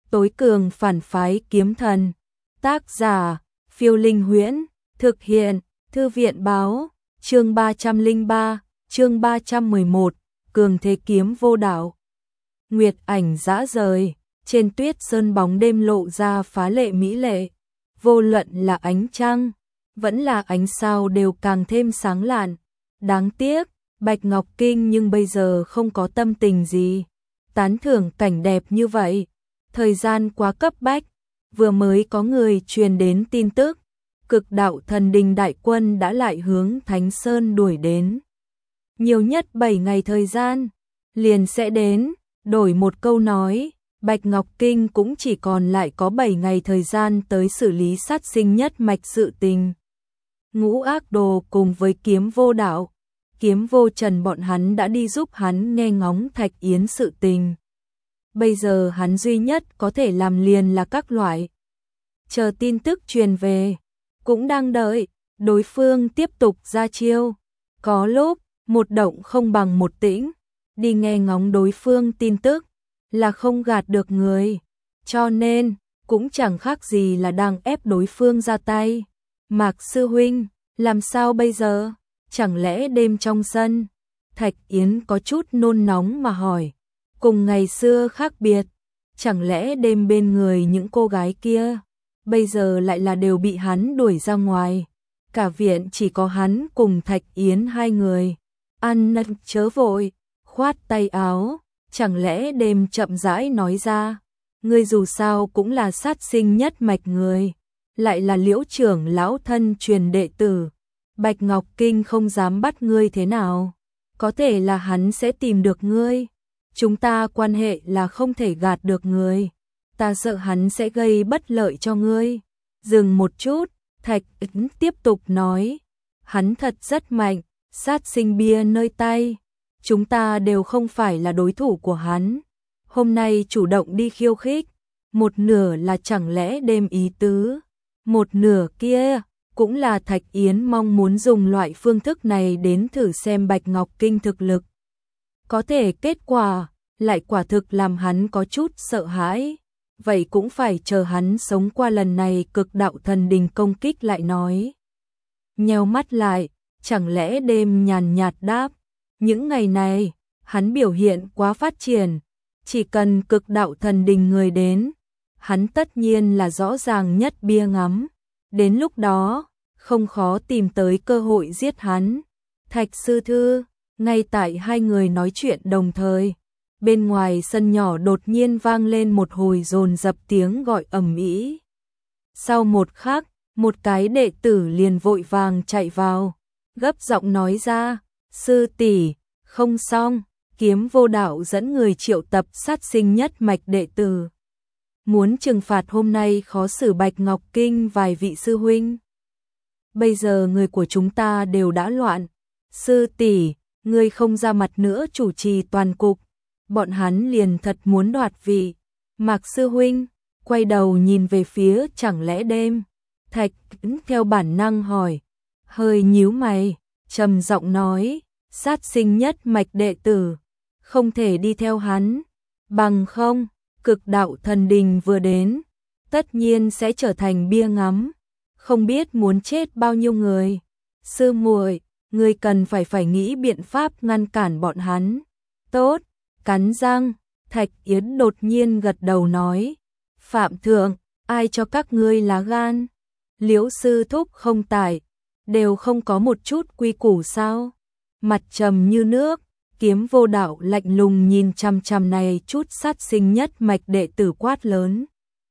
tối cường phản phái kiếm thần. Tác giả, Phiêu Linh Huyễn, thực hiện, Thư viện báo, chương 303, chương 311, cường thế kiếm vô đạo. Nguyệt ảnh dã rời, trên tuyết sơn bóng đêm lộ ra phá lệ mỹ lệ, vô luận là ánh trăng, vẫn là ánh sao đều càng thêm sáng lạn. Đáng tiếc, Bạch Ngọc Kinh nhưng bây giờ không có tâm tình gì tán thưởng cảnh đẹp như vậy. Thời gian quá cấp bách, vừa mới có người truyền đến tin tức, Cực Đạo Thần Đình đại quân đã lại hướng Thánh Sơn đuổi đến. Nhiều nhất 7 ngày thời gian, liền sẽ đến. Đổi một câu nói, Bạch Ngọc Kinh cũng chỉ còn lại có 7 ngày thời gian tới xử lý sát sinh nhất mạch sự tình. Ngũ Ác Đồ cùng với Kiếm Vô Đạo, Kiếm Vô Trần bọn hắn đã đi giúp hắn nghe ngóng Thạch Yến sự tình. Bây giờ hắn duy nhất có thể làm liền là các loại chờ tin tức truyền về, cũng đang đợi đối phương tiếp tục ra chiêu. Có lúc, một động không bằng một tĩnh, đi nghe ngóng đối phương tin tức là không gạt được người, cho nên cũng chẳng khác gì là đang ép đối phương ra tay. Mạc sư huynh, làm sao bây giờ? Chẳng lẽ đêm trong sân? Thạch Yến có chút nôn nóng mà hỏi. Cùng ngày xưa khác biệt, chẳng lẽ đêm bên người những cô gái kia bây giờ lại là đều bị hắn đuổi ra ngoài? Cả viện chỉ có hắn cùng Thạch Yến hai người. Ăn chớ vội, khoát tay áo, chẳng lẽ đêm chậm rãi nói ra, ngươi dù sao cũng là sát sinh nhất mạch người, lại là Liễu trưởng lão thân truyền đệ tử, Bạch Ngọc Kinh không dám bắt ngươi thế nào, có thể là hắn sẽ tìm được ngươi, chúng ta quan hệ là không thể gạt được người, ta sợ hắn sẽ gây bất lợi cho ngươi. Dừng một chút, Thạch Yến tiếp tục nói, hắn thật rất mạnh, sát sinh bia nơi tay, chúng ta đều không phải là đối thủ của hắn. Hôm nay chủ động đi khiêu khích, một nửa là chẳng lẽ đêm ý tứ, một nửa kia cũng là Thạch Yến mong muốn dùng loại phương thức này đến thử xem Bạch Ngọc Kinh thực lực. Có thể kết quả lại quả thực làm hắn có chút sợ hãi, vậy cũng phải chờ hắn sống qua lần này Cực Đạo Thần Đình công kích lại nói. Nheo mắt lại, chẳng lẽ đêm nhàn nhạt đáp, những ngày này, hắn biểu hiện quá phát triển, chỉ cần Cực Đạo Thần Đình người đến, hắn tất nhiên là rõ ràng nhất bia ngắm, đến lúc đó, không khó tìm tới cơ hội giết hắn. Thạch sư thư, ngay tại hai người nói chuyện đồng thời, bên ngoài sân nhỏ đột nhiên vang lên một hồi dồn dập tiếng gọi ầm ĩ. Sau một khắc, một cái đệ tử liền vội vàng chạy vào, gấp giọng nói ra, sư tỷ, không xong, Kiếm Vô Đạo dẫn người triệu tập sát sinh nhất mạch đệ tử. Muốn trừng phạt hôm nay khó xử Bạch Ngọc Kinh vài vị sư huynh. Bây giờ người của chúng ta đều đã loạn, sư tỷ, ngươi không ra mặt nữa chủ trì toàn cục, bọn hắn liền thật muốn đoạt vị. Mạc sư huynh, quay đầu nhìn về phía chẳng lẽ đêm. Thạch Yến theo bản năng hỏi, hơi nhíu mày, trầm giọng nói, sát sinh nhất mạch đệ tử, không thể đi theo hắn, bằng không, Cực Đạo Thần Đình vừa đến, tất nhiên sẽ trở thành bia ngắm, không biết muốn chết bao nhiêu người. Sư muội, ngươi cần phải nghĩ biện pháp ngăn cản bọn hắn. Tốt, cắn răng, Thạch Yến đột nhiên gật đầu nói, Phạm thượng, ai cho các ngươi lá gan? Liễu sư thúc không tại, đều không có một chút quy củ sao? Mặt trầm như nước, Kiếm Vô Đạo lạnh lùng nhìn chằm chằm này chút sát sinh nhất mạch đệ tử quát lớn.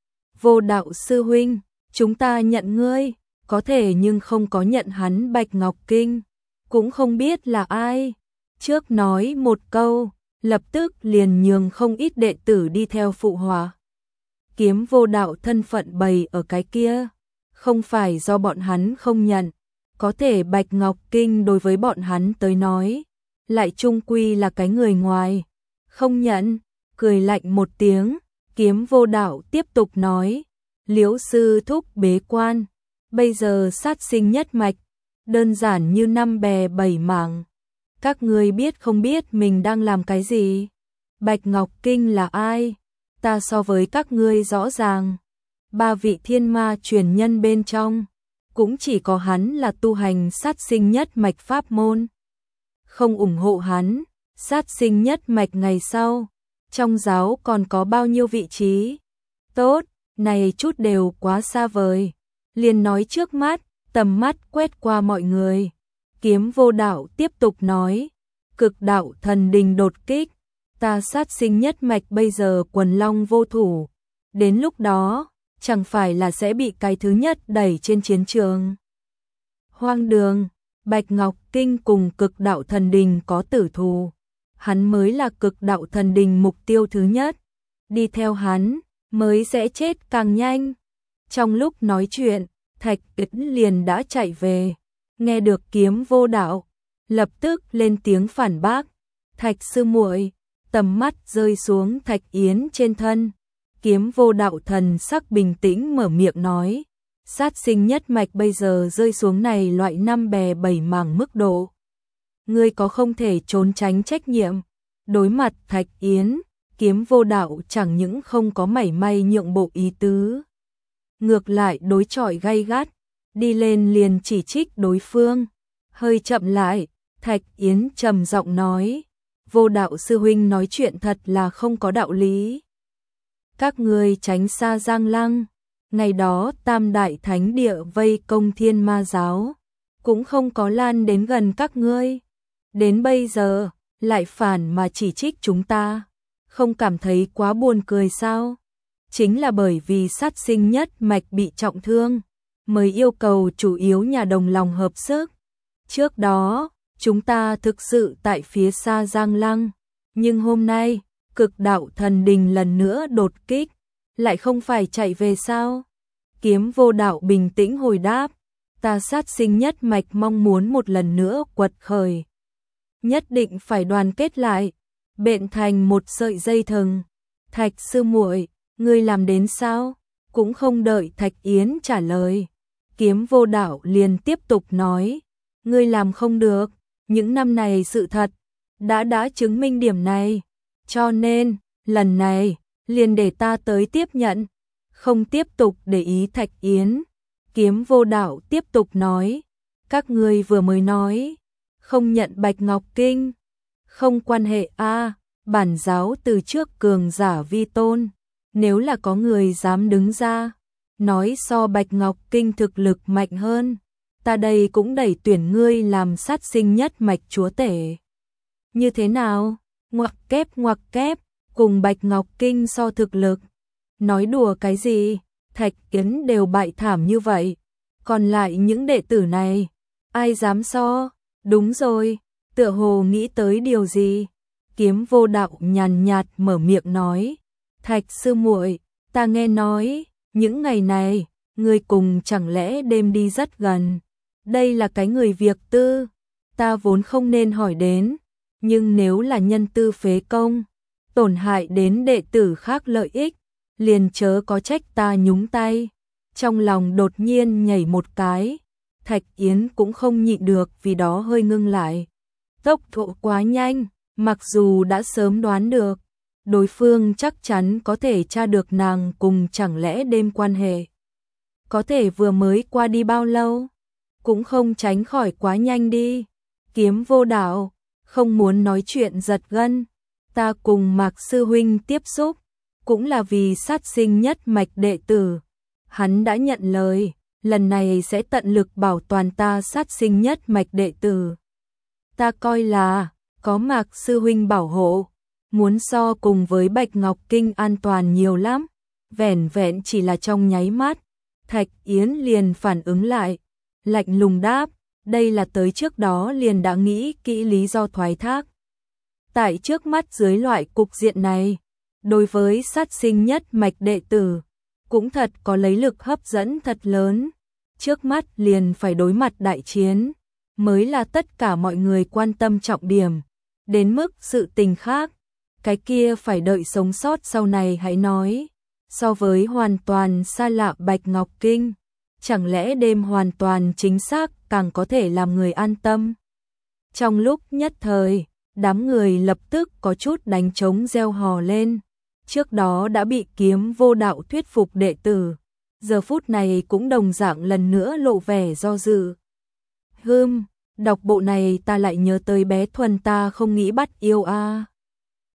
Vô Đạo sư huynh, chúng ta nhận ngươi, có thể nhưng không có nhận hắn Bạch Ngọc Kinh, cũng không biết là ai. Trước nói một câu, lập tức liền nhường không ít đệ tử đi theo phụ họa. Kiếm Vô Đạo thân phận bày ở cái kia, không phải do bọn hắn không nhận, có thể Bạch Ngọc Kinh đối với bọn hắn tới nói, lại chung quy là cái người ngoài, không nhận. Cười lạnh một tiếng, Kiếm Vô Đạo tiếp tục nói, Liễu sư thúc bế quan, bây giờ sát sinh nhất mạch, đơn giản như năm bè bảy mảng. Các ngươi biết không biết mình đang làm cái gì? Bạch Ngọc Kinh là ai? ta so với các ngươi rõ ràng. 3 vị thiên ma truyền nhân bên trong, cũng chỉ có hắn là tu hành sát sinh nhất mạch pháp môn. Không ủng hộ hắn, sát sinh nhất mạch ngày sau, trong giáo còn có bao nhiêu vị trí? Tốt, này chút đều quá xa vời. Liền nói trước mắt, tầm mắt quét qua mọi người. Kiếm Vô Đạo tiếp tục nói, Cực Đạo Thần Đình đột kích, ta sát sinh nhất mạch bây giờ quần long vô thủ. Đến lúc đó, chẳng phải là sẽ bị cái thứ nhất đẩy trên chiến trường. Hoang đường, Bạch Ngọc Kinh cùng Cực Đạo Thần Đình có tử thù. Hắn mới là Cực Đạo Thần Đình mục tiêu thứ nhất. Đi theo hắn, mới sẽ chết càng nhanh. Trong lúc nói chuyện, Thạch Yến liền đã chạy về. Nghe được Kiếm Vô Đạo, lập tức lên tiếng phản bác. Thạch sư muội, tầm mắt rơi xuống Thạch Yến trên thân. Kiếm Vô Đạo thần sắc bình tĩnh mở miệng nói, sát sinh nhất mạch bây giờ rơi xuống này loại 5 bè 7 mảng mức độ. Ngươi có không thể trốn tránh trách nhiệm. Đối mặt Thạch Yến, Kiếm Vô Đạo chẳng những không có mảy may nhượng bộ ý tứ. Ngược lại đối chọi gay gắt, đi lên liền chỉ trích đối phương. Hơi chậm lại, Thạch Yến trầm giọng nói, Vô Đạo sư huynh nói chuyện thật là không có đạo lý. Các ngươi tránh xa Giang Lăng, ngày đó Tam Đại Thánh Địa vây công Thiên Ma giáo, cũng không có lan đến gần các ngươi. Đến bây giờ, lại phản mà chỉ trích chúng ta, không cảm thấy quá buồn cười sao? Chính là bởi vì sát sinh nhất mạch bị trọng thương, mới yêu cầu chủ yếu nhà đồng lòng hợp sức. Trước đó, chúng ta thực sự tại phía xa Giang Lăng, nhưng hôm nay, Cực Đạo Thần Đình lần nữa đột kích, lại không phải chạy về sao? Kiếm Vô Đạo bình tĩnh hồi đáp, ta sát sinh nhất mạch mong muốn một lần nữa quật khởi. Nhất định phải đoàn kết lại, bện thành một sợi dây thừng. Thạch sư muội, ngươi làm đến sao? Cũng không đợi Thạch Yến trả lời. Kiếm Vô Đạo liền tiếp tục nói, ngươi làm không được, những năm này sự thật đã chứng minh điểm này, cho nên, lần này, liền để ta tới tiếp nhận, không tiếp tục để ý Thạch Yến. Kiếm Vô Đạo tiếp tục nói, các ngươi vừa mới nói, không nhận Bạch Ngọc Kinh, không quan hệ a, bản giáo từ trước cường giả vi tôn, nếu là có người dám đứng ra, nói so Bạch Ngọc Kinh thực lực mạnh hơn, ta đây cũng đẩy tuyển ngươi làm sát sinh nhất mạch chúa tể. Như thế nào? Ngoặc kép, cùng Bạch Ngọc Kinh so thực lực. Nói đùa cái gì? Thạch Yến đều bại thảm như vậy. Còn lại những đệ tử này, ai dám so? Đúng rồi, tựa hồ nghĩ tới điều gì? Kiếm Vô Đạo nhàn nhạt mở miệng nói, Thạch sư muội, ta nghe nói, những ngày này, ngươi cùng chẳng lẽ đêm đi rất gần. Đây là cái người việc tư, ta vốn không nên hỏi đến, nhưng nếu là nhân tư phế công, tổn hại đến đệ tử khác lợi ích, liền chớ có trách ta nhúng tay. Trong lòng đột nhiên nhảy một cái, Thạch Yến cũng không nhịn được vì đó hơi ngưng lại. Tốc độ quá nhanh, mặc dù đã sớm đoán được, đối phương chắc chắn có thể tra được nàng cùng chẳng lẽ đêm quan hệ. Có thể vừa mới qua đi bao lâu, cũng không tránh khỏi quá nhanh đi. Kiếm Vô Đạo, không muốn nói chuyện giật gân, ta cùng Mạc sư huynh tiếp xúc, cũng là vì sát sinh nhất mạch đệ tử. Hắn đã nhận lời, lần này sẽ tận lực bảo toàn ta sát sinh nhất mạch đệ tử. Ta coi là, có Mạc sư huynh bảo hộ, muốn so cùng với Bạch Ngọc Kinh an toàn nhiều lắm. Vẻn vẹn chỉ là trong nháy mắt, Thạch Yến liền phản ứng lại, lạnh lùng đáp, đây là tới trước đó liền đã nghĩ kỹ lý do thoái thác. Tại trước mắt dưới loại cục diện này, đối với sát sinh nhất mạch đệ tử, cũng thật có lấy lực hấp dẫn thật lớn. Trước mắt liền phải đối mặt đại chiến, mới là tất cả mọi người quan tâm trọng điểm. Đến mức sự tình khác, cái kia phải đợi sống sót sau này hãy nói. So với hoàn toàn xa lạ Bạch Ngọc Kinh, chẳng lẽ đêm hoàn toàn chính xác càng có thể làm người an tâm. Trong lúc nhất thời, đám người lập tức có chút đánh trống reo hò lên. trước đó đã bị Kiếm Vô Đạo thuyết phục đệ tử, giờ phút này cũng đồng dạng lần nữa lộ vẻ do dự. Đọc bộ này ta lại nhớ tới bé Thuần ta không nghĩ bắt yêu a.